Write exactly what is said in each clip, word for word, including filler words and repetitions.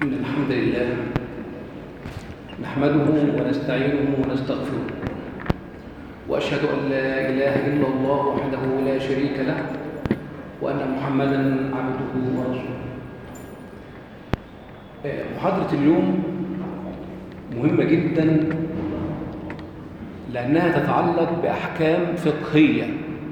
إن الحمد لله نحمده ونستعينه ونستغفره، وأشهد أن لا إله إلا الله وحده لا شريك له، وأن محمدًا عبده ورسوله. محاضرة اليوم مهمة جدًا لأنها تتعلق بأحكام فقهية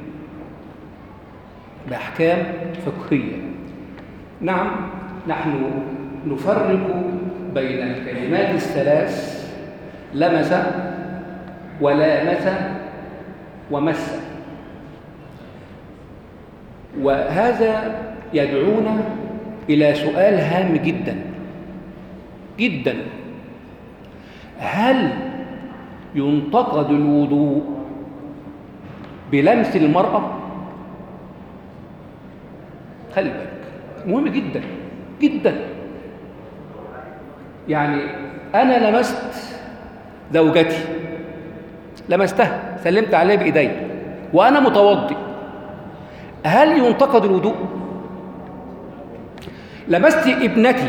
بأحكام فقهية. نعم، نحن نفرق بين الكلمات الثلاث لمس ولامس ومس، وهذا يدعونا إلى سؤال هام جدا جدا: هل ينتقد الوضوء بلمس المرأة؟ خلي بالك، مهم جدا جدا. يعني أنا لمست زوجتي، لمستها، سلمت عليها بإيدي وأنا متوضئ، هل ينتقد الوضوء؟ لمست ابنتي،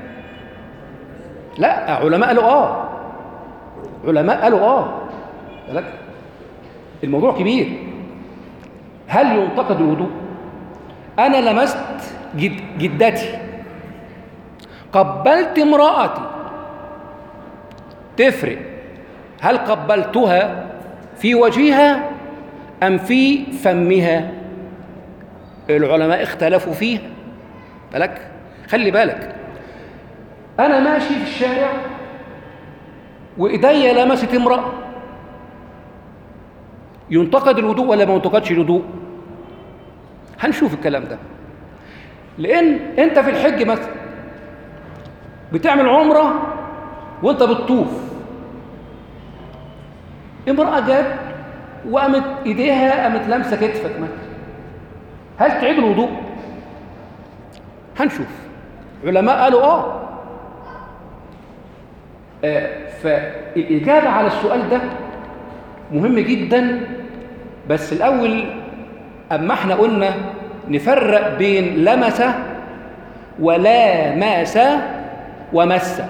لا، علماء قالوا آه علماء قالوا آه لك الموضوع كبير. هل ينتقد الوضوء؟ أنا لمست جد جدتي، قبلت امرأتي، تفرق هل قبلتها في وجهها أم في فمها؟ العلماء اختلفوا فيها. بالك، خلي بالك، أنا ماشي في الشارع وإيدي لمست امرأة، ينتقد الوضوء ولا ما ينتقدش الوضوء؟ هنشوف الكلام ده. لأن أنت في الحج مثلا بتعمل عمرة وأنت بتطوف، امرأة جت وقامت إيديها قامت لامسة كتفك مثلا، هل تعيد الوضوء؟ هنشوف. علماء قالوا آه. آه فالإجابة على السؤال ده مهم جدا. بس الأول، أما احنا قلنا نفرق بين لمس ولامس ومس،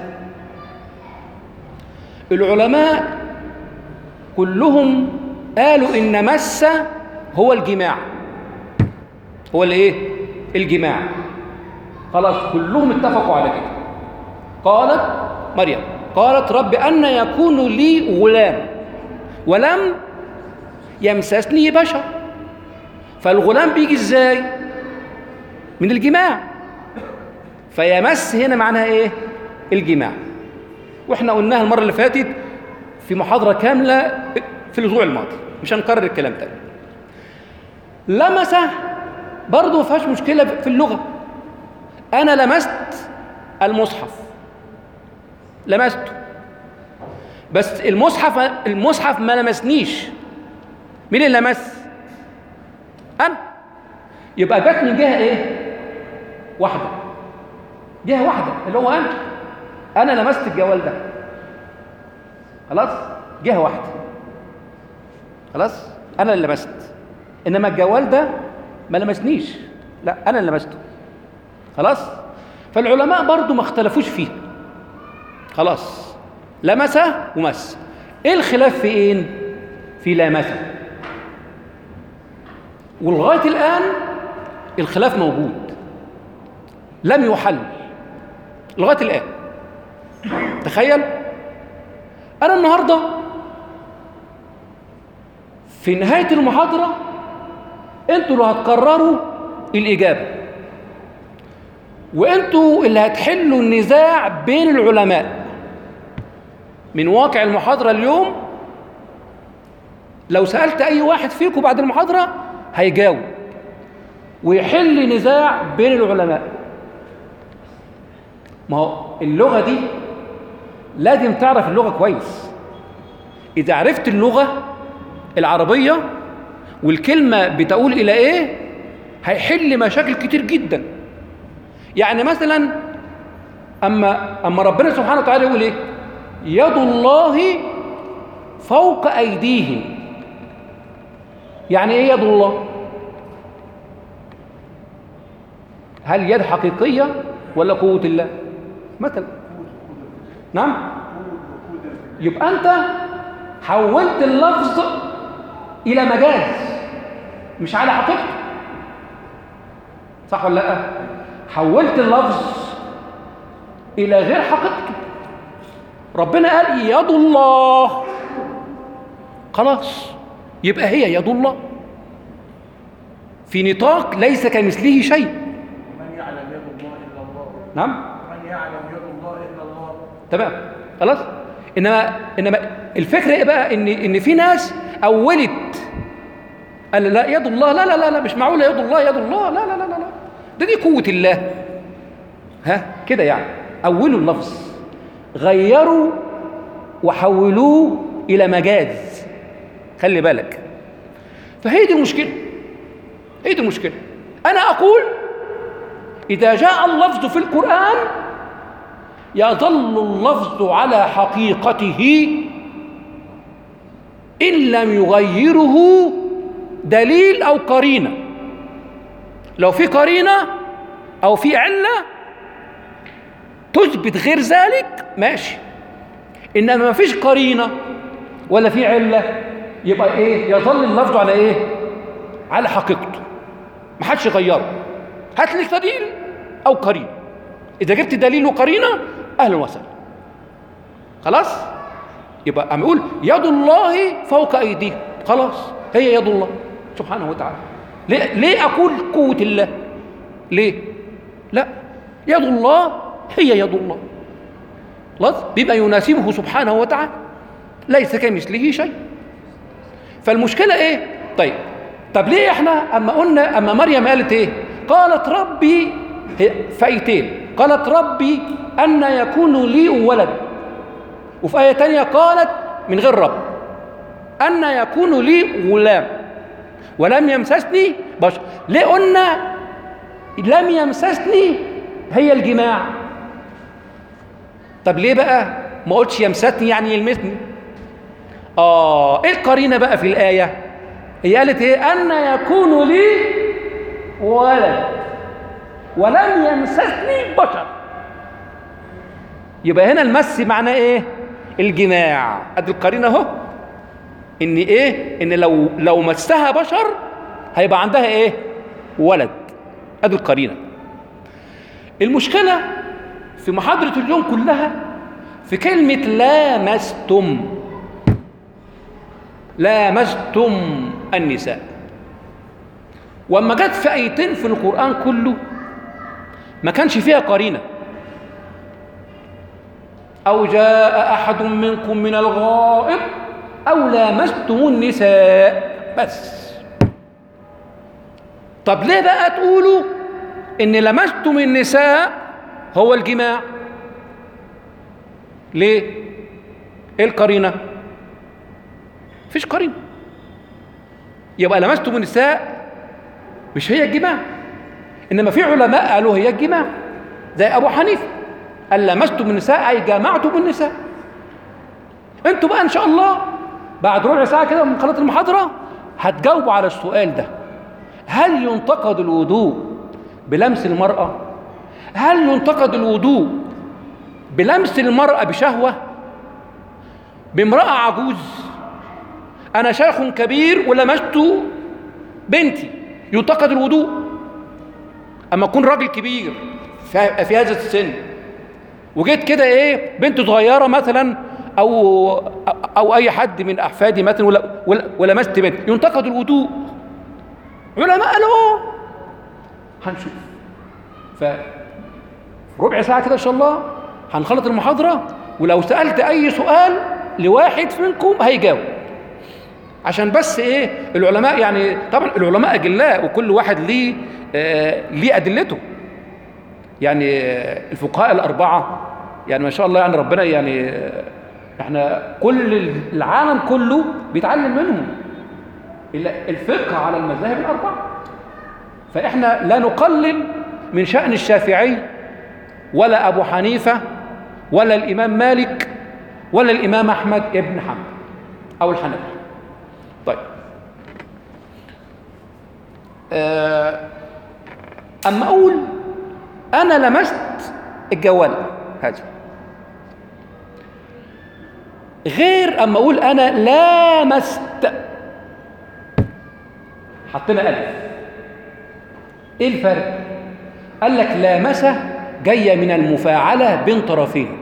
العلماء كلهم قالوا إن مس هو الجماع، هو الايه؟ الجماع. خلاص، كلهم اتفقوا على كده. قالت مريم، قالت: رب أن يكون لي غلام ولم يمسسني بشر. فالغلام بيجي ازاي؟ من الجماع. فيمس هنا معناها ايه؟ الجماع. واحنا قلناها المره اللي فاتت في محاضره كامله في الاسبوع الماضي، مش هنكرر الكلام تاني. لمس برضه ما فيهاش مشكله في اللغه. انا لمست المصحف، لمسته، بس المصحف المصحف ما لمسنيش. مين اللي لمس؟ أنا. يبقى جت من جهة إيه؟ واحدة، جهة واحدة اللي هو أنا. أنا لمست الجوال ده، خلاص، جهة واحدة، خلاص، أنا اللي لمست. إنما الجوال ده ما لمسنيش، لا، أنا اللي لمسته، خلاص. فالعلماء برضو ما اختلفوش فيه، خلاص، لمس ومس. إيه الخلاف في إيه؟ في لامسه. ولغاية الآن الخلاف موجود، لم يحل لغاية الآن. تخيل، أنا النهاردة في نهاية المحاضرة أنتوا اللي هتقرروا الإجابة، وأنتوا اللي هتحلوا النزاع بين العلماء. من واقع المحاضرة اليوم، لو سألت أي واحد فيكم بعد المحاضرة هيجاوب ويحل نزاع بين العلماء. ما هو اللغة دي لازم تعرف اللغة كويس. إذا عرفت اللغة العربية والكلمة بتقول إلى إيه هيحل مشاكل كتير جدا. يعني مثلا أما أما ربنا سبحانه وتعالى يقول إيه؟ يد الله فوق أيديهم. يعني إيه يد الله؟ هل يد حقيقية ولا قوة الله؟ مثلا. نعم. يبقى انت حولت اللفظ الى مجاز مش على حقيقته، صح ولا لا؟ حولت اللفظ الى غير حقيقته. ربنا قال يد الله، خلاص يبقى هي يد الله في نطاق ليس كمثله شيء. من يعلم يد الله الا الله. نعم. من يعلم يد الله الا الله. تمام خلاص. انما انما الفكره ايه بقى؟ ان ان في ناس اولت قال لا يد الله، لا لا لا لا مش معقوله يد الله، يد الله لا لا لا لا ده دي قوه الله. ها كده يعني اولوا اللفظ، غيروا وحولوه الى مجاز. خلي بالك. فهي دي المشكله، هي دي المشكله. انا اقول اذا جاء اللفظ في القران يظل اللفظ على حقيقته إن لم يغيره دليل أو قرينة. لو في قرينة أو في علة تثبت غير ذلك ماشي، إنما ما فيش قرينة ولا في علة يبقى إيه؟ يظل اللفظ على إيه؟ على حقيقته، ما حدش يغيره. هات لي دليل أو قرينة. إذا جبت دليل وقرينة أهلا وسهلا، خلاص. يبقى أم يقول يد الله فوق أيديه، خلاص هي يد الله سبحانه وتعالى. ليه, ليه أقول قوة الله؟ ليه؟ لا، يد الله هي يد الله، خلاص، بما يناسبه سبحانه وتعالى، ليس كمثله شيء. فالمشكلة إيه؟ طيب طب ليه إحنا أما قلنا أما مريم قالت إيه؟ قالت ربي، فايتين، قالت ربي أن يكون لي ولد، وفي آية تانية قالت من غير رب أن يكون لي غلام ولم يمسسني بشر. ليه قلنا لم يمسسني هي الجماع؟ طب ليه بقى ما قلتش يمسسني يعني يلمسني؟ آه إيه القرينة بقى في الآية؟ هي قالت إيه؟ أن يكون لي ولد ولم يمسسني بشر. يبقى هنا المس معناه ايه؟ الجماع. ادي القرينه اهو، ان ايه؟ ان لو لو مسها بشر هيبقى عندها ايه؟ ولد. ادي القرينه. المشكله في محاضره اليوم كلها في كلمه لامستم. لامستم النساء، واما جت في ايتين في القران كله ما كانش فيها قرينه. أو جاء أحد منكم من الغائط أو لامستم النساء بس. طب ليه بقى تقولوا إن لمستم النساء هو الجماع؟ ليه؟ إيه القرينة؟ مفيش قرينة. يبقى لمستم النساء مش هي الجماع، إنما في علماء قالوا هي الجماع زي أبو حنيفة قال لمستم النساء أي جامعتم النساء. انتوا بقى إن شاء الله بعد ربع ساعة كده من قناة المحاضرة هتجاوبوا على السؤال ده. هل ينتقد الوضوء بلمس المرأة؟ هل ينتقد الوضوء بلمس المرأة بشهوة؟ بامرأة عجوز، أنا شيخ كبير ولمست بنتي، ينتقد الوضوء؟ أما أكون راجل كبير في هذا السن وجيت كده ايه بنت صغيره مثلا او او اي حد من احفادي مثلا ولا ولمست بنت، ينتقد الوضوء؟ علماء قالوا هنشوف. ف ربع ساعه كده ان شاء الله هنخلص المحاضره، ولو سالت اي سؤال لواحد منكم هيجاوب، عشان بس ايه العلماء، يعني طبعا العلماء اجلاء وكل واحد ليه آه ليه ادلته. يعني الفقهاء الأربعة يعني ما شاء الله، يعني ربنا يعني احنا كل العالم كله بيتعلم منهم الفقه على المذاهب الأربعة. فإحنا لا نقلل من شأن الشافعي ولا أبو حنيفة ولا الإمام مالك ولا الإمام أحمد ابن حنبل أو الحنبلي. طيب أما أقول أنا لمست الجوال هذا. غير اما اقول انا لامست، حطينا الف. ايه الفرق؟ قال لك لامسه جايه من المفاعله بين طرفين.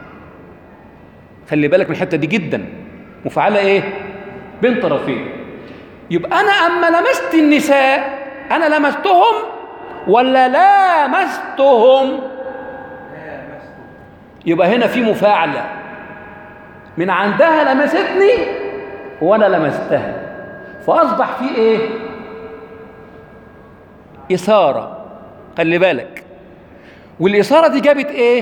خلي بالك من الحته دي جدا، مفاعله ايه؟ بين طرفين. يبقى انا اما لمست النساء انا لمستهم ولا لامستهم؟ يبقى هنا في مفاعله من عندها لمستني وانا لمستها، فاصبح في ايه؟ اثاره. خلي بالك، والاثاره دي جابت ايه؟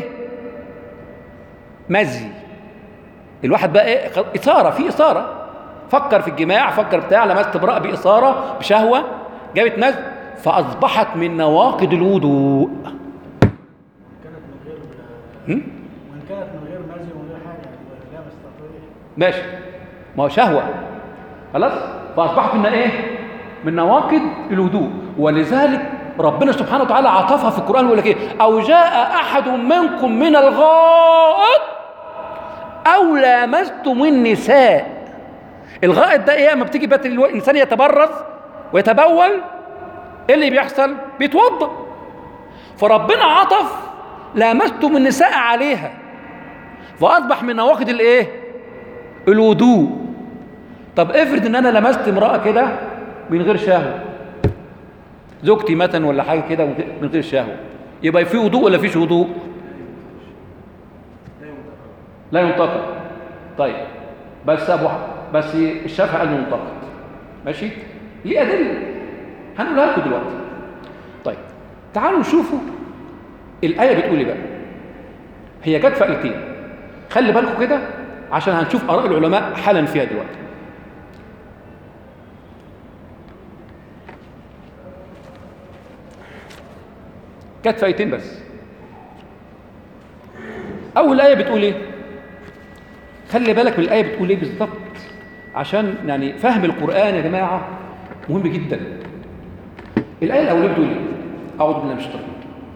مزي. الواحد بقى ايه؟ اثاره، في اثاره، فكر في الجماع، فكر بتاع، لمست امراه باثاره بشهوه، جابت مزي، فاصبحت من نواقض الوضوء. كانت من غير هم؟ وان كانت من غير مزي ومن غير حاجه لا مستطيع. ماشي، ما هو شهوه خلاص، فاصبحت من ايه؟ من نواقض الوضوء. ولذلك ربنا سبحانه وتعالى عطفها في القرآن ويقول لك ايه؟ أو جاء أحد منكم من الغائط أو لامستم النساء. الغائط ده ايه؟ اما بتيجي بات الإنسان يتبرز ويتبول، ايه اللي بيحصل؟ بيتوضأ. فربنا عطف لامستم النساء عليها، فأصبح من نواقض الايه؟ الوضوء. طب افرض ان انا لمست امرأة كده من غير شهوة، زوجتي مثلا ولا حاجه كده من غير شهوه، يبقى في وضوء ولا فيش وضوء؟ لا ينتقد. طيب بس ابو بس الشافعي قال ينتقد. ماشي؟ ليه ادله هنقولها لكم دلوقتي. طيب تعالوا نشوفوا الايه بتقول ايه بقى. هي جت في ايتين، خلي بالكم كده عشان هنشوف اراء العلماء حالا فيها دلوقتي. جت في ايتين بس. اول ايه بتقول ايه؟ خلي بالك من الايه بتقول ايه بالظبط، عشان يعني فهم القران يا جماعه مهم جدا. الايه الاولى بتقول ايه؟ اعوذ بالله من الشيطان.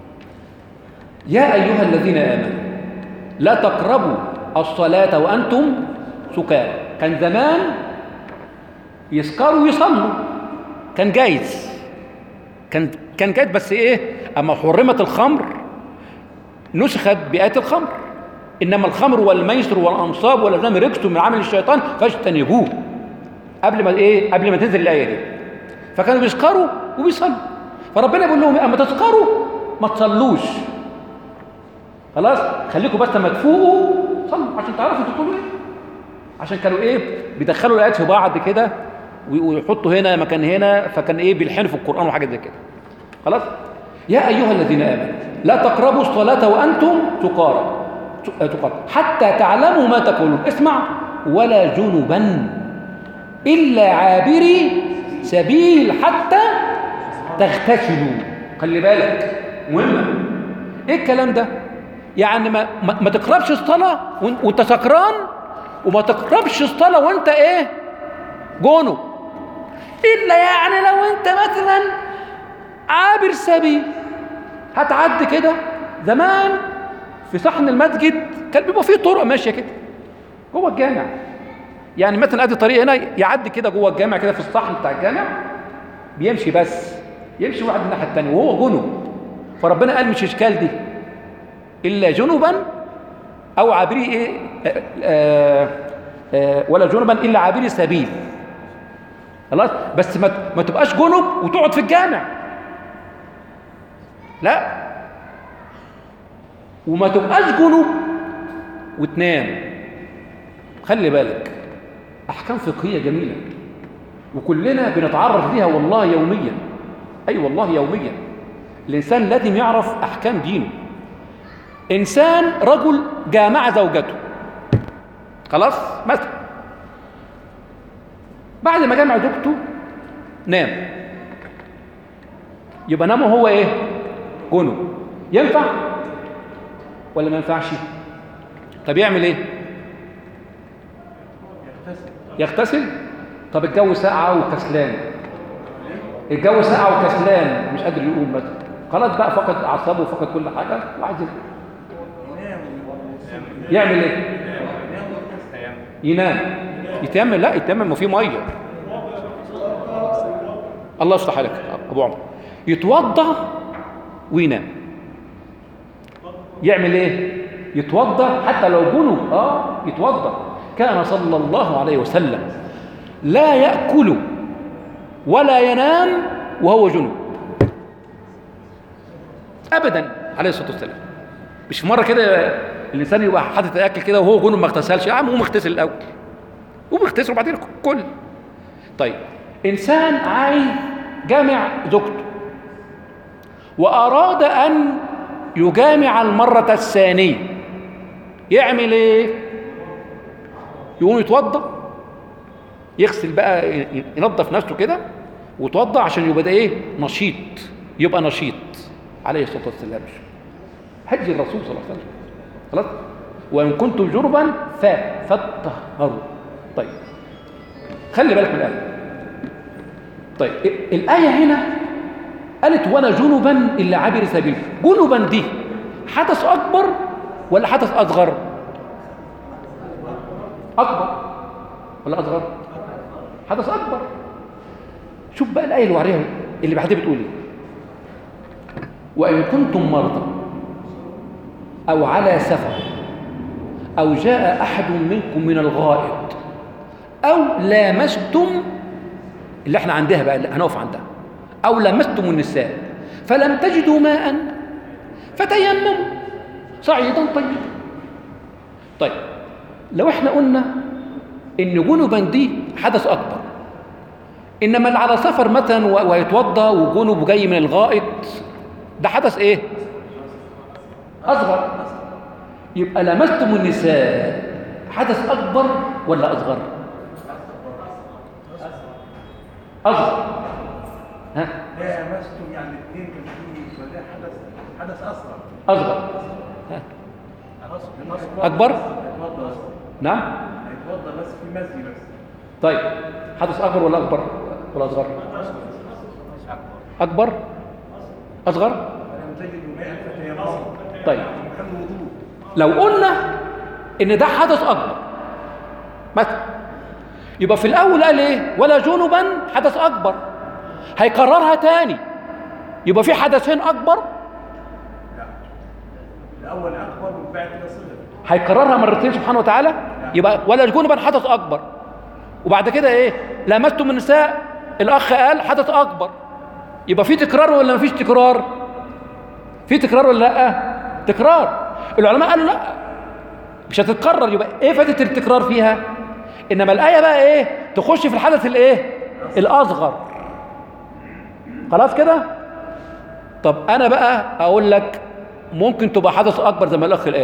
يا ايها الذين امنوا لا تقربوا الصلاه وانتم سكارى. كان زمان يسكروا ويصلوا، كان جايز، كان كان جايز، بس ايه؟ اما حرمت الخمر نسخت بآية الخمر، انما الخمر والميسر والانصاب والازلام رجس من عمل الشيطان فاجتنبوه. قبل ما ايه؟ قبل ما تنزل الايه دي، فكانوا بيسكروا وبيصلوا. فربنا بيقول لهم اما تسكروا ما تصلوش، خلاص خليكم بس لما تفوقوا صلوا عشان تعرفوا انتوا تقولوا ايه. عشان كانوا ايه؟ بيدخلوا الايات في بعض كده ويحطوا هنا مكان هنا، فكان ايه؟ بيلحنوا في القران وحاجات زي كده. خلاص؟ يا ايها الذين امنوا لا تقربوا الصلاه وانتم سكارى حتى تعلموا ما تقولون. اسمع، ولا جنبا الا عابري سبيل حتى تغتسلوا. خلي بالك مهمه. ايه الكلام ده؟ يعني ما, ما, ما تقربش الصلاه وانت سكران، وما تقربش الصلاه وانت ايه؟ جنب. الا يعني لو انت مثلا عابر سبيل، هتعدي كده. زمان في صحن المسجد كان بيبقى فيه طرق ماشيه كده جوه الجامع، يعني مثلا ادي طريق هنا يعدي كده جوه الجامع كده في الصحن بتاع الجامع، بيمشي بس يمشي واحد من الناحيه الثانيه وهو جنب. فربنا قال مش اشكال دي، الا جنبا او عابري ايه آآ آآ آآ ولا جنبا الا عابري سبيل. خلاص؟ بس ما ما تبقاش جنب وتقعد في الجامع، لا، وما تبقاش جنب وتنام. خلي بالك، احكام فقهيه جميله وكلنا بنتعرض ليها والله يوميا. اي أيوة والله يوميا. الانسان لازم يعرف احكام دينه. انسان رجل جامع زوجته، خلاص مثلا، بعد ما جامع زوجته نام، يبقى نامه هو ايه؟ جنب. ينفع ولا ما ينفعش؟ طب يعمل ايه؟ يغتسل. طب الجو ساقعه وكسلان، الجو ساقعه وكسلان مش قادر يقوم مثلا، خلاص بقى فقد اعصابه وفقد كل حاجه وعايز يعمل ايه؟ ينام. يتيمم؟ لا، يتيمم ما فيه ميه. الله يصلح عليك ابو عمر. يتوضا وينام. يعمل ايه؟ يتوضا حتى لو جنب. اه يتوضا. كان صلى الله عليه وسلم لا ياكل ولا ينام وهو جنب ابدا عليه الصلاه والسلام. مش في مره كده الانسان يبقى حاطط اكل كده وهو جنب ما اغتسلش؟ يا عم قوم اغتسل الاول، قوم اغتسل وبعدين كل. طيب انسان عايز جامع زوجته واراد ان يجامع المره الثانيه، يعمل ايه؟ يقوم يتوضا، يغسل بقى، ينظف نفسه كده ويتوضا عشان يبقى ده ايه؟ نشيط، يبقى نشيط عليه الصلاه والسلام. هدي الرسول صلى الله عليه وسلم. خلاص. وان كنتم جربا فطهروا. طيب خلي بالك من الايه. طيب الايه هنا قالت ولا جنبا الا عابر سبيل. جنبا دي حدث اكبر ولا حدث اصغر؟ اكبر ولا اصغر؟ حدث اكبر. شوف بقى الايه اللي وراها اللي بعدها بتقول ايه؟ وان كنتم مرضى او على سفر او جاء احد منكم من الغائط او لامستم، اللي احنا عندها بقى اللي هنقف عندها، او لامستم النساء فلم تجدوا ماء فتيمموا صعيدا طيبا. طيب لو احنا قلنا ان جنبا دي حدث اكبر، انما اللي على سفر مثلا ويتوضا وجنب جاي من الغائط ده حدث ايه؟ اصغر. يبقى لمستم النساء حدث اكبر ولا اصغر؟ اصغر. ها؟ لا لمستم يعني الاثنين كان فيه ولا حدث حدث اصغر. اصغر. ها؟ اكبر؟ نعم؟ هيتوضا بس في مزي بس. طيب حدث اكبر ولا اكبر ولا اصغر؟ اكبر. اصغر. فلم تجدوا ماء فتيمموا. طيب لو قلنا ان ده حدث اكبر مثلا، يبقى في الاول قال ايه؟ ولا جنبا حدث اكبر. هيكررها تاني يبقى في حدثين اكبر. لا الاول اكبر وبعد كده صغر. هيكررها مرتين سبحانه وتعالى. يبقى ولا جنبا حدث اكبر، وبعد كده ايه؟ لامستم النساء، الاخ قال حدث اكبر. يبقى في تكرار ولا مفيش تكرار؟ في تكرار ولا لا؟ تكرار. العلماء قالوا لا مش هتتكرر. يبقى ايه فائده التكرار فيها؟ انما الايه بقى ايه؟ تخش في الحدث الايه؟ الاصغر. خلاص كده. طب انا بقى اقول لك ممكن تبقى حدث اكبر زي ما الاخ قال.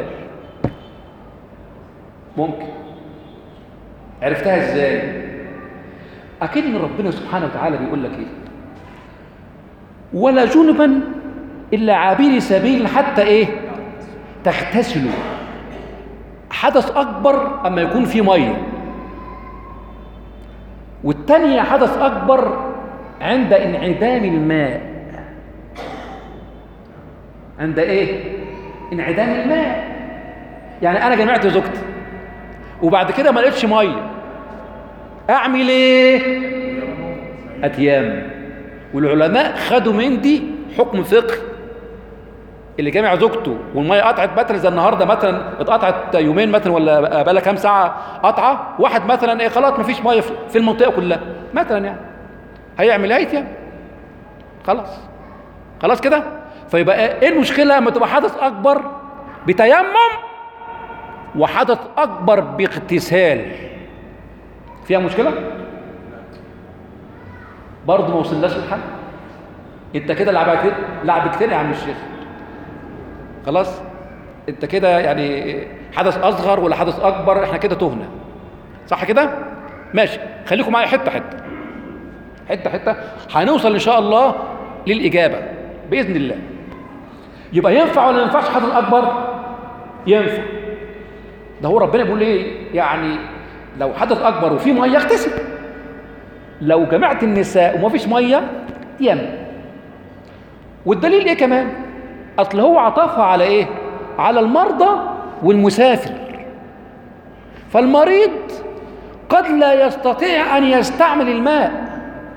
ممكن. عرفتها ازاي؟ اكيد ان ربنا سبحانه وتعالى بيقول لك ايه؟ ولا جنبا الا عابري سبيل حتى ايه؟ تغتسلوا. حدث اكبر اما يكون في ميه، والثانيه حدث اكبر عند انعدام الماء. عند ايه؟ انعدام الماء. يعني انا جمعت زوجتي وبعد كده ما لقيتش ميه، اعمل ايه؟ اتيمم. والعلماء خدوا من دي حكم فقهي. اللي جامع زوجته والميه قطعت مثلا زي النهارده مثلا اتقطعت يومين مثلا ولا بقى لها كام ساعه قطعه، واحد مثلا ايه خلاص مفيش ميه في المنطقه كلها مثلا، يعني هيعمل ايه؟ يتيمم. خلاص خلاص كده. فيبقى ايه المشكله لما تبقى حدث اكبر بتيمم وحدث اكبر باغتسال؟ فيها مشكله؟ برضه ما وصلناش للحل. انت كده لعبك لعبكتين يا عم الشيخ. خلاص انت كده يعني حدث اصغر ولا حدث اكبر؟ احنا كده تهنا. صح كده؟ ماشي. خليكم معايا حته حته حته حته هنوصل ان شاء الله للاجابه باذن الله. يبقى ينفع ولا ما ينفعش حدث اكبر؟ ينفع. ده هو ربنا بيقول ايه؟ يعني لو حدث اكبر وفي ميه يغتسل، لو جمعت النساء وما فيش ميه يم. والدليل ايه كمان؟ اصل هو عطفها على ايه؟ على المرضى والمسافر. فالمريض قد لا يستطيع أن يستعمل الماء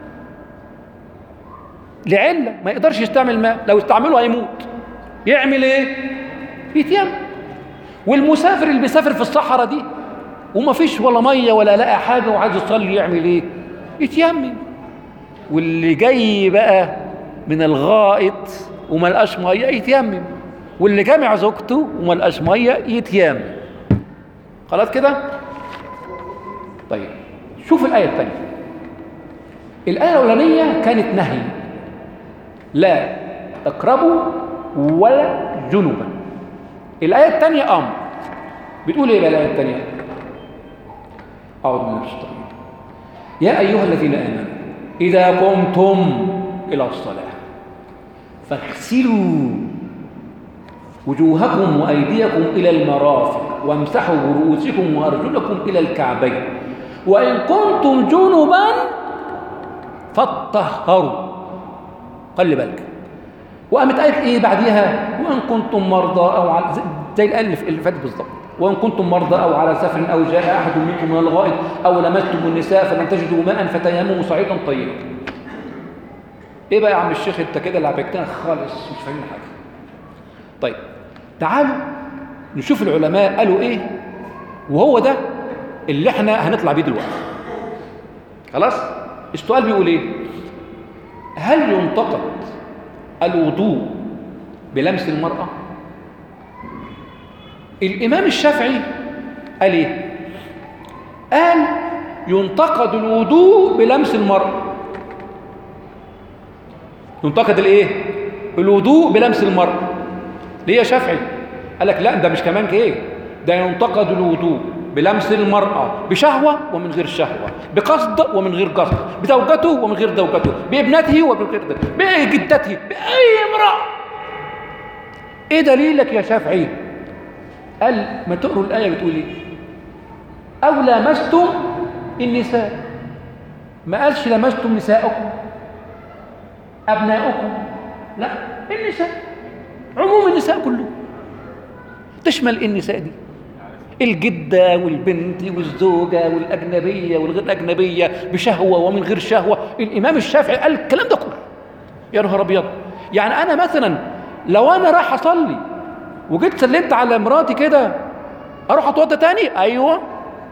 لعلة، ما يقدرش يستعمل الماء، لو استعمله هيموت. يعمل ايه؟ يتيمم. والمسافر اللي بيسافر في الصحراء دي وما فيش ولا ميه ولا لاقي حاجه وعايز يصلي يعمل ايه؟ يتيمم. واللي جاي بقى من الغائط وما لقاش ميه يتيمم، واللي جامع زوجته وما لقاش ميه يتيمم. خلاص كده؟ طيب شوف الايه الثانيه. الايه الاولانيه كانت نهي، لا تقربوا ولا جنبا. الايه الثانيه امر. بتقول ايه بقى الايه الثانيه؟ اعوذ بالله من الشيطان الرجيم. يا ايها الذين امنوا اذا قمتم الى الصلاه فاغسلوا وجوهكم وايديكم الى المرافق وامسحوا برؤوسكم وارجلكم الى الكعبين وان كنتم جنبا فاطهروا. خلي بالك. وقامت قالت ايه بعديها؟ وان كنتم مرضى او على زي الايه اللي فاتت بالظبط، وان كنتم مرضى او على سفر او جاء احد منكم من الغائط او لمستم النساء فلم تجدوا ماء فتيمموا صعيدا طيبا. ايه بقى يا عم الشيخ انت كده لعبكتنا خالص مش فاهمين حاجه. طيب تعالوا نشوف العلماء قالوا ايه، وهو ده اللي احنا هنطلع بيه دلوقتي. خلاص؟ السؤال بيقول ايه؟ هل ينتقد الوضوء بلمس المرأة؟ الإمام الشافعي قال ايه؟ قال ينتقد الوضوء بلمس المرأة. ينتقد الايه؟ الوضوء بلمس المرأة. ليه يا شافعي؟ قال لك لا ده مش كمان كده، ده ينتقد الوضوء بلمس المرأة بشهوة ومن غير شهوة، بقصد ومن غير قصد، بزوجته ومن غير زوجته، بابنته ومن غير بجدته، بأي امرأة. ايه دليلك يا شافعي؟ قال ما تقروا الآية بتقول ايه؟ أو لمستم النساء. ما قالش لمستم نساءكم أبناؤكم، لا النساء، عموم النساء كله، تشمل النساء دي الجدة والبنت والزوجة والأجنبية والغير الأجنبية بشهوة ومن غير شهوة. الإمام الشافعي قال الكلام ده كله. يا نهار أبيض. يعني أنا مثلا لو أنا راح أصلي وجيت سلمت على مراتي كده أروح أتوضى تاني؟ أيوه.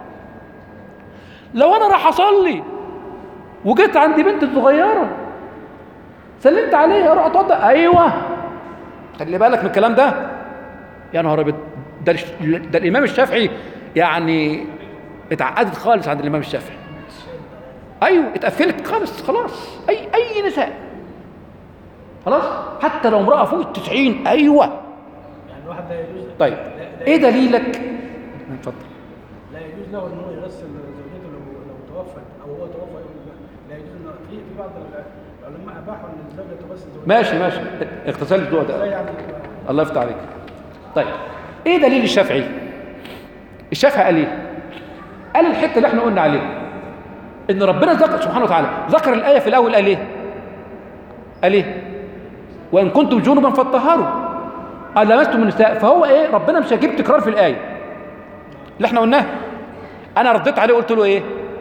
لو أنا راح أصلي وجيت عندي بنت صغيرة سلمت عليها أروح أتوضى؟ أيوه. خلي بالك من الكلام ده. يا نهار أبيض. ده, ده الإمام الشافعي يعني اتعقدت خالص عند الإمام الشافعي. أيوه اتقفلت خالص خلاص. أي أي نساء خلاص، حتى لو امرأة فوق التسعين. أيوه. يعني الواحد لا يجوز. طيب لا لا إيه دليلك؟ اتفضل. لا يجوز له إن هو يغسل زوجته لو لو توفت أو هو توفى. لا يجوز إن في في بعض العلماء أباحوا إن الزوجة تغسل زوجتها. ماشي ماشي اغتسال الجوع ده. يعني الله يفتح عليك. طيب ايه دليل الشافعي؟ الشافعي قال ايه؟ قال الحته اللي احنا قلنا عليها ان ربنا ذكر سبحانه وتعالى ذكر الايه في الاول. قال ايه؟ قال ايه؟ وان كنتم جنبا فاطهروا قال لمستم النساء. فهو ايه؟ ربنا مش هيجيب تكرار في الايه اللي احنا قلناها. انا رديت عليه وقلت له ايه؟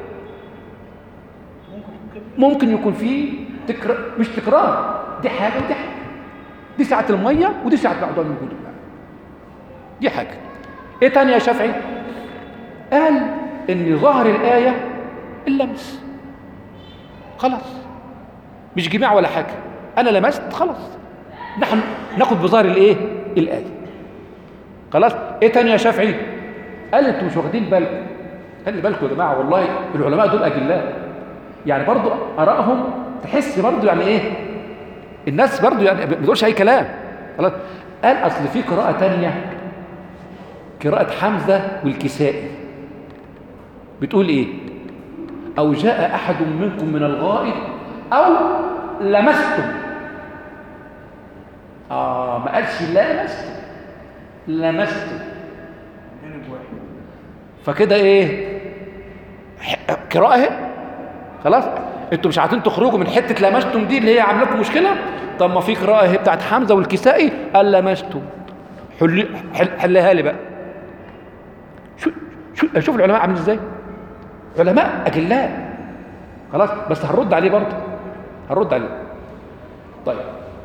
ممكن يكون فيه تكرار، مش تكرار، دي حاجه ودي حاجه، دي ساعه الميه ودي ساعه موضوع الوجود. دي حاجة. ايه تاني يا شافعي؟ قال ان ظهر الآية اللمس. خلاص مش جماع ولا حاجة، انا لمست خلاص، نحن ناخد بظهر الايه؟ الآية. خلاص. ايه تاني يا شافعي؟ قال انتوا مش واخدين بالكم. خلي بالكم يا جماعة، والله العلماء دول أجلاء، يعني برضو آرائهم تحس برضو يعني ايه؟ الناس برضو يعني ما بتقولش اي كلام. خلاص. قال اصل في قراءة تانية، قراءة حمزة والكسائي، بتقول ايه؟ او جاء احد منكم من الغائط او لمستم. اه ما قالش لمستم، لمستم. فكده ايه؟ قراءة اهي. خلاص. انتوا مش عايزين تخرجوا من حتة لمستم دي اللي هي عامله لكم مشكلة؟ طب ما في قراءة اهي بتاعت حمزة والكسائي قال لمستم. حل... حل... حلها لي بقى. شو- شوف العلماء عاملين ازاي، علماء اجلاء. خلاص، بس هنرد عليه برضه، هنرد عليه. طيب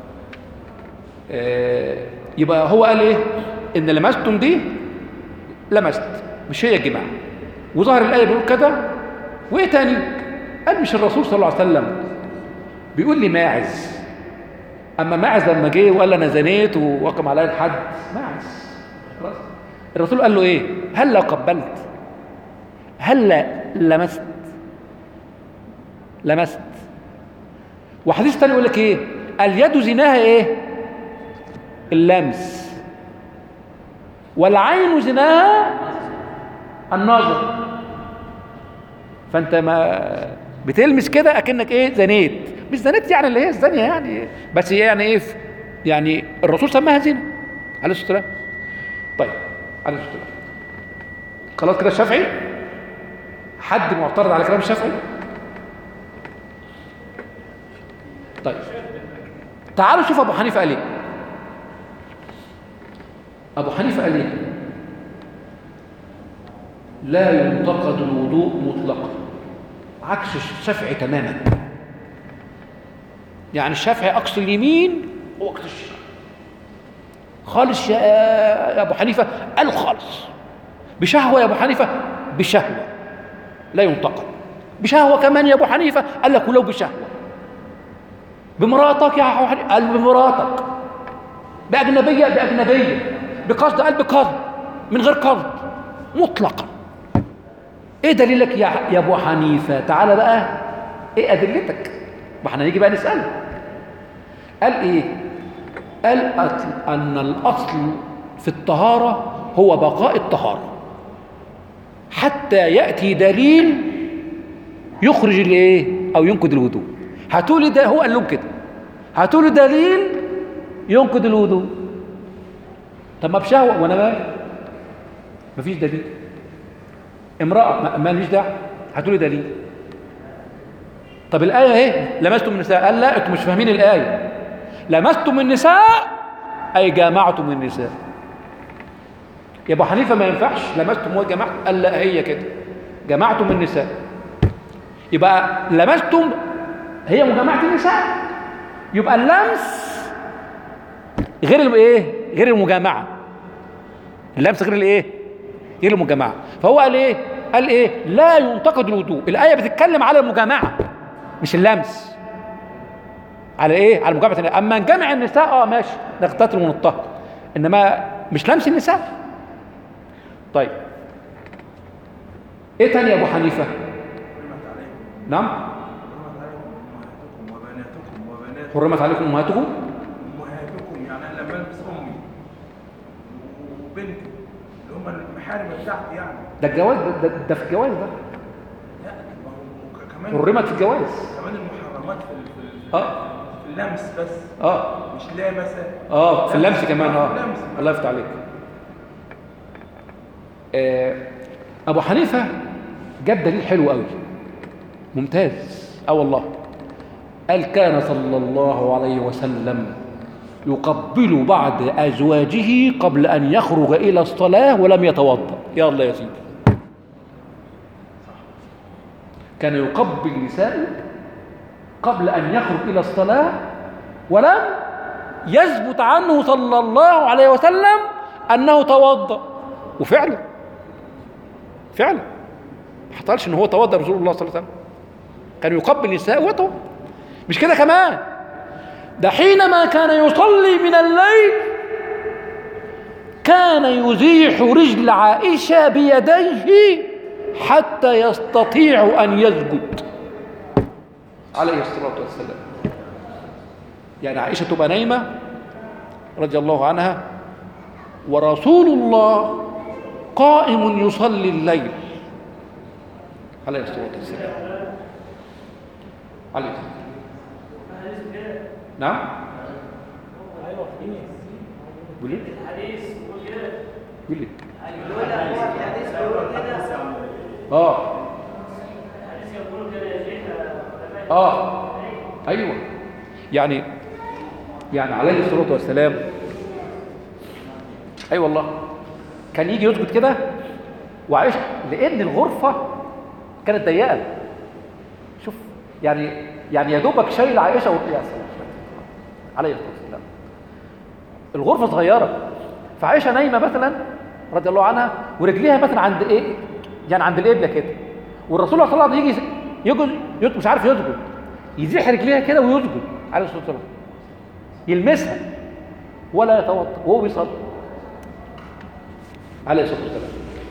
آه يبقى هو قال ايه؟ ان لمستم دي لمست، مش هي الجماع. وظهر الايه بيقول كده. وايه تاني؟ قال مش الرسول صلى الله عليه وسلم بيقول لي ماعز، اما ماعز لما جه وقال انا زنيت ووقم عليا الحد، ماعز خلاص. الرسول قال له ايه؟ هل قبلت؟ هل لمست؟ لمست. وحديث تاني يقول لك ايه؟ اليد زناها ايه؟ اللمس. والعين زناها النظر. فانت ما بتلمس كده اكنك ايه؟ زنيت. مش زنيت يعني اللي هي الزانيه يعني، بس هي يعني ايه؟ يعني الرسول سماها زنا عليه الصلاه والسلام. طيب عليه الصلاه والسلام. خلاص كده الشافعي. حد معترض على كلام الشافعي؟ طيب تعالوا شوف ابو حنيفه قال ايه. ابو حنيفه قال ايه؟ لا ينتقد الوضوء مطلقا، عكس الشافعي تماما. يعني الشافعي اقصى اليمين ووقت الشمال خالص. يا ابو حنيفه قال خالص بشهوه. يا ابو حنيفه بشهوه لا ينتقد. بشهوه كمان يا ابو حنيفه قال لك ولو بشهوه. بمراتك يا ابو حنيفه قال بمراتك. باجنبيه باجنبيه. بقصد قال بقصد. من غير قصد مطلقا. ايه دليلك يا يا ابو حنيفه؟ تعالى بقى، ايه ادلتك؟ ما احنا نيجي بقى نساله. قال ايه؟ قال ان الاصل في الطهاره هو بقاء الطهاره حتى ياتي دليل يخرج الايه او ينقض الوضوء. هاتولي ده، هو قال لهم كده، هاتولي دليل ينقض الوضوء. طب ما بشهوه وانا مالي؟ مفيش دليل. امراه ماليش دعوه، هاتولي دليل. طب الايه اهي، لمستم النساء. قال لا انتم مش فاهمين الايه. لمستم النساء اي جامعتم النساء. يا ابو حنيفه ما ينفعش لمستم وجمعت. قال لا هي كده، جمعتم النساء. يبقى لمستم هي مجامعه النساء. يبقى اللمس غير الايه؟ غير المجامعه. اللمس غير الايه؟ غير المجامعه. فهو قال ايه؟ قال ايه؟ لا ينتقد الوضوء. الايه بتتكلم على المجامعه مش اللمس. على ايه؟ على مجامعه النساء. اما نجمع النساء اه ماشي، نقتتل ونضطهد، انما مش لمس النساء. طيب ايه تاني يا ابو حنيفه؟ نعم. حرمت عليكم امهاتكم. امهاتكم يعني انا لما البس امي وبنتي اللي هم المحارم بتاعتي يعني. ده الجواز ده, ده, ده في الجواز ده. لا ما هو كمان حرمت في الجواز. كمان المحرمات في ال- في, اه في اللمس بس. اه مش لامسه. اه في اللمس كمان. اه اللمس. الله يفتح عليك. آه ابو حنيفه جاب دليل حلو قوي ممتاز. اه والله. قال كان صلى الله عليه وسلم يقبل بعض ازواجه قبل ان يخرج الى الصلاه ولم يتوضا. يلا يا سيدي. كان يقبل نساءه قبل ان يخرج الى الصلاه ولم يثبت عنه صلى الله عليه وسلم انه توضا. وفعلا فعلا ما حصلش ان هو توضا رسول الله صلى الله عليه وسلم. كان يقبل نساءه وتوضا. مش كده كمان، ده حينما كان يصلي من الليل كان يزيح رجل عائشة بيديه حتى يستطيع أن يسجد عليه الصلاة والسلام. يعني عائشة تبقى نايمة رضي الله عنها ورسول الله قائم يصلي الليل عليه الصلاة والسلام. عليه الصلاة. نعم. ايوه قولي الحديث بيقول كده. قولي بيقول لك هو الحديث بيقول كده. اه الحديث يقول كده يا شيخ. اه ايوه. يعني يعني عليه الصلاه والسلام اي أيوة والله كان يجي يسجد كده وعائشه لان الغرفه كانت ضيقه. شوف يعني يعني يا دوبك شايل عائشه و... يا سلام عليه الصلاه والسلام. الغرفه صغيره، فعائشه نايمه مثلا رضي الله عنها ورجليها مثلا عند ايه، يعني عند القبله كده، والرسول صلى الله عليه وسلم يجي يسجد يسجد مش عارف يسجد، يزيح رجليها كده ويسجد عليه الصلاه والسلام، يلمسها ولا يتوضا وهو بيصلي عليه الصلاه والسلام.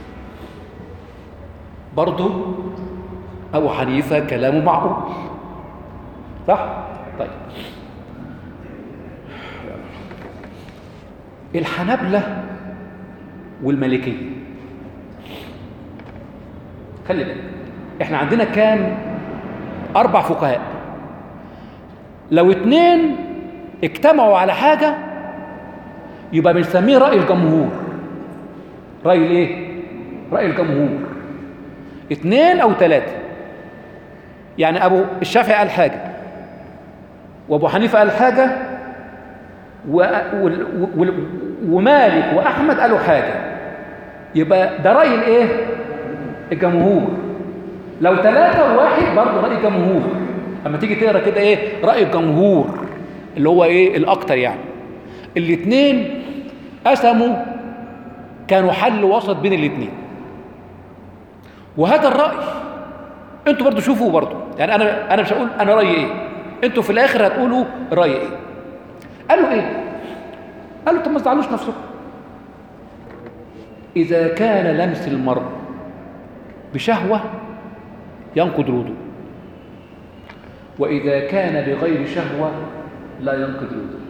برضه ابو حنيفه كلامه معقول صح؟ طيب الحنابلة والمالكية، خلي بالك احنا عندنا كام؟ اربع فقهاء. لو اتنين اجتمعوا على حاجة يبقى بنسميه رأي الجمهور. رأي الايه؟ رأي الجمهور. اتنين او ثلاثة، يعني ابو الشافعي قال حاجة وابو حنيفة قال حاجة و... و... و... ومالك واحمد قالوا حاجة، يبقى ده رأي الايه؟ الجمهور. لو ثلاثة وواحد برضه رأي الجمهور. اما تيجي تقرا كده ايه رأي الجمهور اللي هو ايه الاكتر، يعني الاثنين قسموا كانوا حل وسط بين الاثنين. وهذا الرأي انتوا برضه شوفوا برضه، يعني انا انا مش هقول انا رأيي ايه، انتوا في الاخر هتقولوا رأيي ايه. قالوا ايه؟ قالوا طب ما تزعلوش نفسكم، اذا كان لمس المرء بشهوة ينقض الوضوء، واذا كان بغير شهوة لا ينقض الوضوء.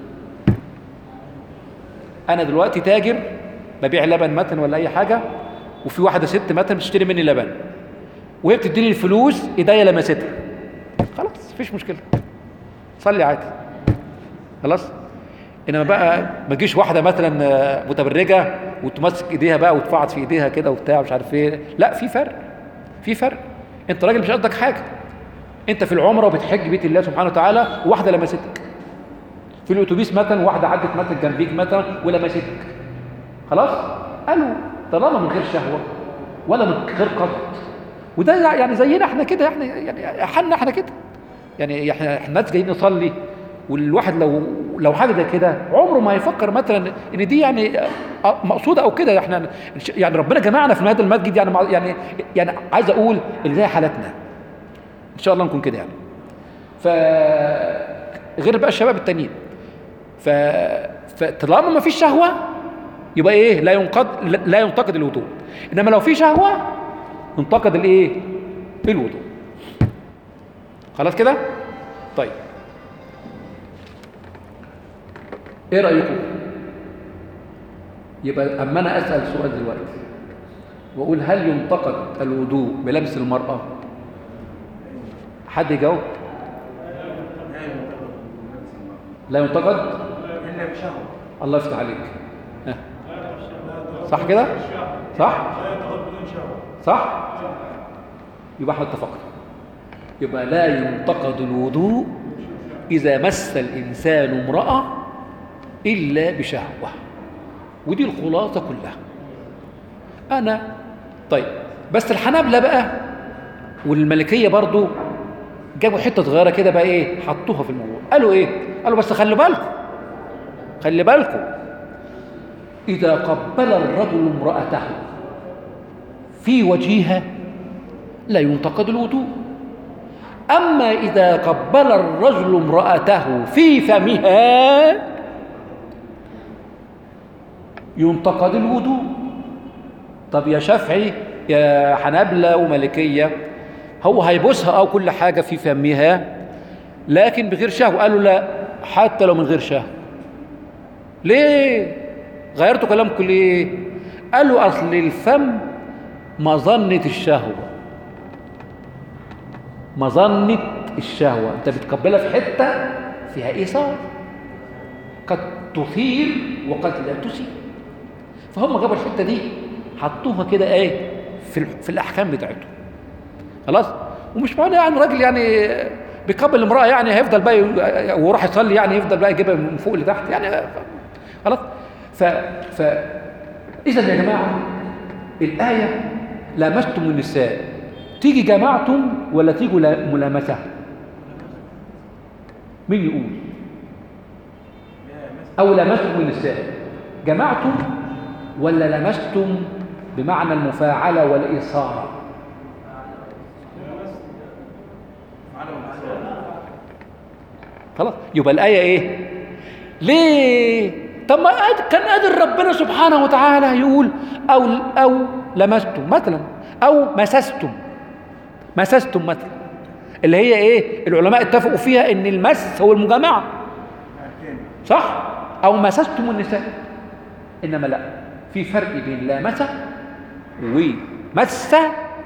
انا دلوقتي تاجر ببيع لبن مثلا ولا اي حاجة، وفي واحدة ست مثلا بتشتري مني لبن وهي بتديني الفلوس ايديا لمستها، خلاص مفيش مشكلة صلي عادي خلاص. انما بقى ما تجيش واحده مثلا متبرجه وتمسك ايديها بقى وتفعص في ايديها كده وبتاع مش عارف ايه، لا في فرق، في فرق. انت راجل مش قصدك حاجه، انت في العمره وبتحج بيت الله سبحانه وتعالى وواحده لمستك في الاتوبيس مثلا، واحده عدت مثلا جنبيك مثلا ولمستك، خلاص قالوا طالما من غير شهوه ولا من غير قصد، وده يعني زينا احنا كده، احنا يعني حالنا احنا كده، يعني احنا احنا الناس جايين نصلي، والواحد لو لو حاجه زي كده عمره ما يفكر مثلا ان دي يعني مقصوده او كده. احنا يعني ربنا جمعنا في هذا المسجد، يعني يعني يعني عايز اقول اللي زي حالتنا ان شاء الله نكون كده يعني. ف غير بقى الشباب التانيين، ف فطالما ما فيش شهوه يبقى ايه؟ لا ينقض لا ينتقد الوضوء. انما لو في شهوه ينتقد الايه؟ الوضوء. خلاص كده؟ طيب ايه رايكم؟ يبقى اما انا اسال سؤال دلوقتي واقول هل ينتقد الوضوء بلمس المراه؟ حد يجاوب؟ لا ينتقد الا بشهوه. الله يفتح عليك. ها. صح كده؟ صح؟ صح؟ يبقى احنا اتفقنا. يبقى لا ينتقد الوضوء اذا مس الانسان امراه إلا بشهوة، ودي الخلاصة كلها. أنا طيب بس الحنابلة بقى والمالكية برضو جابوا حتة صغيرة كده بقى إيه حطوها في الموضوع. قالوا إيه؟ قالوا بس خلي بالكم خلي بالكم إذا قبل الرجل امرأته في وجهها لا ينتقد الوضوء، أما إذا قبل الرجل امرأته في فمها ينتقد الوضوء. طب يا شافعي يا حنابلة ومالكية، هو هيبوسها أو كل حاجة في فمها لكن بغير شهوة. قالوا لا حتى لو من غير شهوة. ليه؟ غيرتوا كلامكم ليه؟ قالوا أصل الفم مظنة الشهوة، مظنة الشهوة، أنت بتقبلها في حتة فيها إيثار، قد تثير وقد لا تثير. فهم جابوا الحته دي حطوها كده ايه في في الاحكام بتاعتهم. خلاص. ومش معنى يعني راجل يعني بيقبل امراه يعني هيفضل بقى وراح يصلي يعني يفضل بقى يجيبها من فوق لتحت يعني خلاص. ف ف اذا يا جماعه الايه لامستم النساء تيجي جمعتم ولا تيجوا ملامسة؟ مين يقول؟ أو لامستم النساء جمعتم ولا لمستم بمعنى المفاعلة والإثارة؟ خلاص يبقى الآية إيه؟ ليه؟ طب ما كان قادر ربنا سبحانه وتعالى يقول أو أو لمستم مثلا أو مسستم مسستم مثلا اللي هي إيه؟ العلماء اتفقوا فيها إن المس هو المجامعة صح؟ أو مسستم النساء. إنما لا، في فرق بين لامسة ومس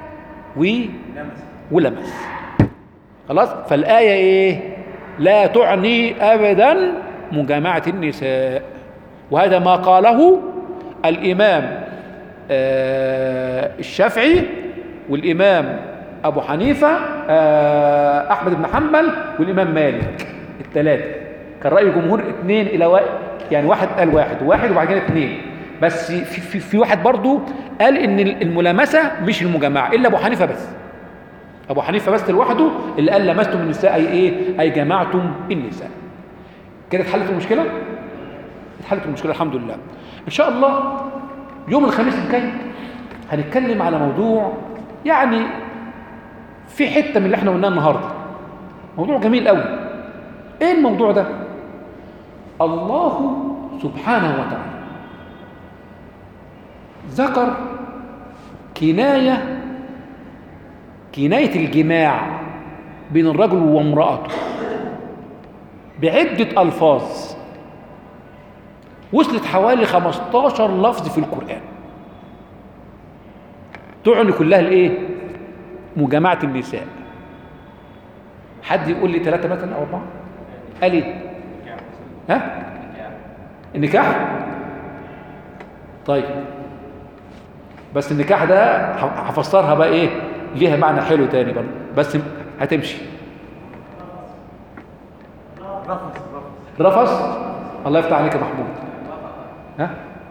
ولمس. خلاص؟ فالآية إيه؟ لا تعني أبدا مجامعة النساء، وهذا ما قاله الإمام الشافعي والإمام أبو حنيفة أحمد بن حنبل والإمام مالك، الثلاثة كان رأي الجمهور اثنين إلى واحد، يعني واحد قال واحد وواحد وبعد كده اثنين، بس في, في, في واحد برضو قال إن الملامسة مش المجامعة إلا أبو حنيفة بس. أبو حنيفة بس لوحده اللي قال لمستم النساء أي إيه؟ أي جمعتم النساء. كده اتحلت المشكلة؟ اتحلت المشكلة الحمد لله. إن شاء الله يوم الخميس الجاي هنتكلم على موضوع يعني في حتة من اللي احنا قلناه النهاردة، موضوع جميل قوي. ايه الموضوع ده؟ الله سبحانه وتعالى ذكر كناية كناية الجماع بين الرجل وامرأته بعدة ألفاظ وصلت حوالي خمستاشر لفظ في القرآن، تعني كلها الايه؟ مجامعة النساء. حد يقول لي ثلاثة مثلا أو أربعة؟ قال ايه؟ ها؟ النكاح؟ طيب بس النكاح ده هفسرها بقى ايه؟ ليها معنى حلو تاني برضه بس هتمشي. رفض رفض. الله يفتح عليك يا محمود. ها؟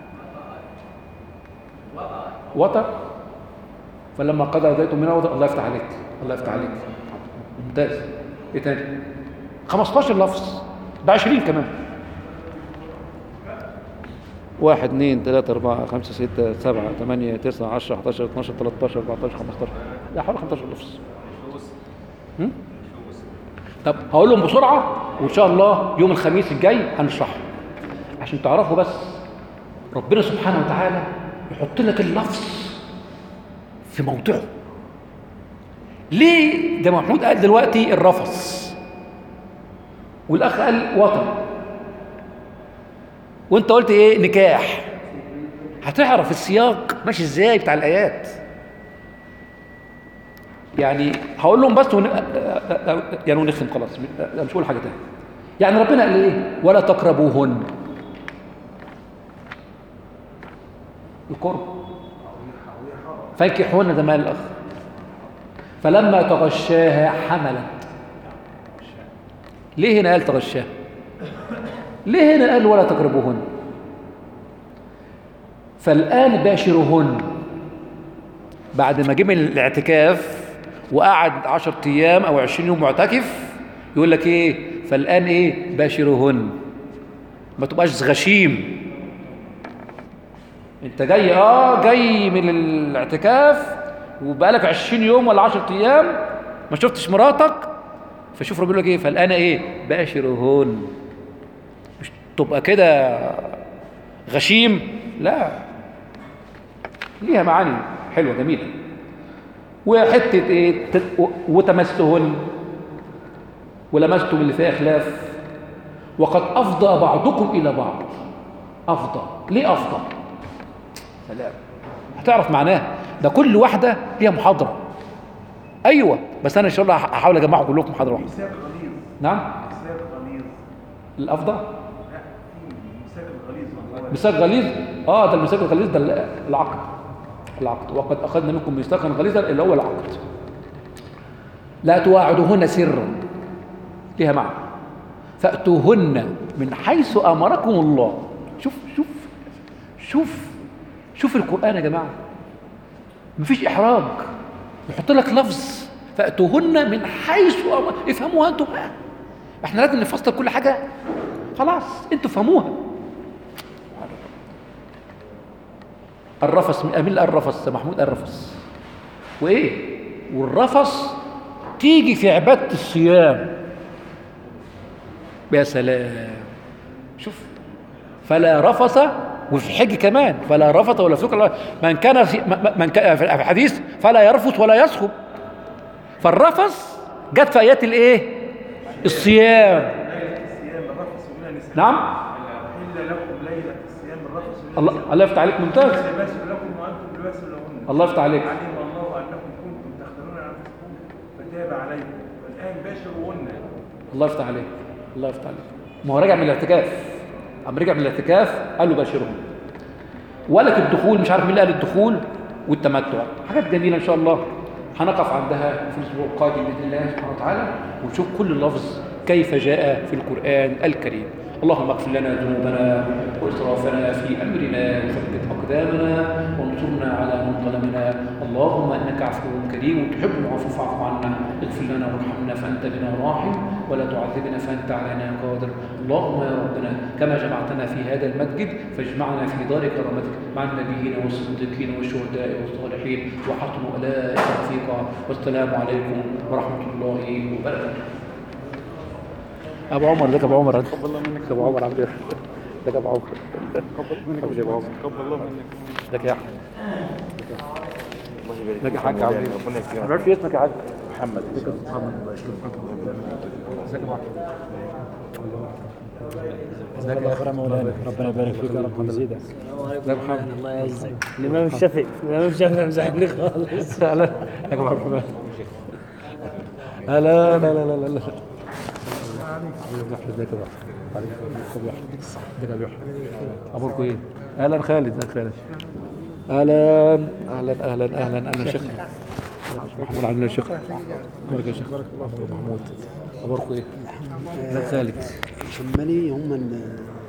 وطر. فلما قضى زيد منها وطر. الله يفتح عليك، الله يفتح عليك، ممتاز. ايه تاني؟ خمستاشر لفظ ب عشرين كمان. واحد اثنين ثلاثة أربعة خمسة ستة سبعة ثمانية تسعة عشرة حداشر اثناشر ثلاثة عشر أربعة عشر خمستاشر، لا حوالي خمستاشر لفظ. هم؟ طب هقول لهم بسرعة وإن شاء الله يوم الخميس الجاي هنشرحه عشان تعرفوا بس ربنا سبحانه وتعالى يحط لك اللفظ في موضعه. ليه؟ ده محمود قال دلوقتي الرفث والأخ قال وطن وانت قلت ايه؟ نكاح. هتعرف السياق ماشي ازاي بتاع الآيات. يعني هقول لهم بس ون... يعني ونختم خلاص مش هقول حاجه تانية. يعني ربنا قال ايه؟ ولا تقربوهن. القرب. فانكحوهن ده مال الاخ. فلما تغشاها حملت. ليه هنا قال تغشاها؟ ليه هنا قال ولا تقربوهن؟ فالآن باشرهن. بعد ما جه من الاعتكاف وقعد عشرة ايام او عشرين يوم معتكف يقول لك ايه؟ فالآن ايه؟ باشرهن. ما تبقاش غشيم. انت جاي اه جاي من الاعتكاف وبقالك عشرين يوم ولا عشرة ايام ما شفتش مراتك، فشوف ربنا يقول لك ايه؟ فالآن ايه؟ باشرهن. مش تبقى كده غشيم، لا، ليها معاني حلوه جميله. وحته ايه؟ وتمسهن ولمستم اللي فيها خلاف. وقد افضى بعضكم الى بعض. افضى ليه؟ افضى سلام، هتعرف معناها. ده كل واحده ليها محاضره. ايوه بس انا ان شاء الله هحاول اجمعكم كلكم محاضره واحده. مساق غليظ. نعم مساق غليظ. الافضى لا في مساق غليظ والله. ميثاق غليظ. اه ده الميثاق الغليظ ده العقد. العقد وقد اخذنا منكم ميثاقا غليظا اللي هو العقد. لا تواعدوهن سرا ليها معنى. فاتوهن من حيث امركم الله. شوف شوف شوف شوف القران يا جماعه. مفيش احراج، يحط لك لفظ فاتوهن من حيث أمر. افهموها انتم بقى، احنا لازم نفسر كل حاجه، خلاص انتوا فهموها. الرفث، مين اللي قال الرفث؟ محمود قال الرفث. وايه؟ والرفث تيجي في عباده الصيام. يا سلام، شوف، فلا رفث، وفي حج كمان فلا رفث ولا فسوق، من كان في من كان في الحديث فلا يرفث ولا يسخب. فالرفث جت في ايات الايه؟ الصيام. ليلة الصيام الرفث إلى نسائكم. نعم. أحل لكم ليلة الصيام الرفث إلى الله نسائكم. الله يفتح عليك، ممتاز. لباس لكم وأنتم لباس لهن. الله يفتح عليك. علم الله أنكم كنتم تختارون أنفسكم فتاب عليكم والآن باشروهن. الله يفتح عليك، الله يفتح عليك. ما هو راجع من الاعتكاف، اما رجع من الاعتكاف قال له باشرهم. ولك الدخول، مش عارف مين اللي قال الدخول والتمتع، حاجات جميله ان شاء الله هنقف عندها في الاسبوع القادم باذن الله سبحانه وتعالى، ونشوف كل لفظ كيف جاء في القران الكريم. اللهم اغفر لنا ذنوبنا واسرافنا في امرنا وثبت اقدامنا وانصرنا على من ظلمنا. اللهم انك عفو كريم تحب العفو فاعف عنا، اغفر لنا وارحمنا فانت بنا راحم، ولا تعذبنا فانت علينا قادر. اللهم يا ربنا كما جمعتنا في هذا المسجد فاجمعنا في دار كرامتك مع النبيين والصديقين والشهداء والصالحين وحسن اولئك رفيقا. والسلام عليكم ورحمه الله وبركاته. ابو عمر، ازيك يا ابو عمر؟ تقبل الله منك ابو عمر، عامل ايه؟ ازيك يا ابو عمر؟ تقبل منك يا ابو عمر، تقبل الله منك. ازيك يا احمد؟ ازيك يا حاج؟ عامل ايه؟ ربنا يكرمك. عارف اسمك يا حاج؟ محمد. ازيك يا محمد؟ الله يكرمك. ازيك يا محمد؟ ازيك يا اخي مولانا؟ ربنا يبارك فيك يا رب ويزيدك. ازيك يا محمد؟ الله يعزك. الإمام الشافعي، الإمام الشافعي مزعجني خالص. لا لا يا محمد. لا لا لا لا لا لا. ازيك يا محمد؟ ازيك يا محمد؟ اخباركم ايه؟ اهلا خالد. ازيك خالد؟ اهلا اهلا اهلا اهلا اهلا شيخ محمود. عامل ايه يا شيخ؟ بارك يا شيخ. محمود اخباركم ايه؟ ازيك خالد؟ شمالي هم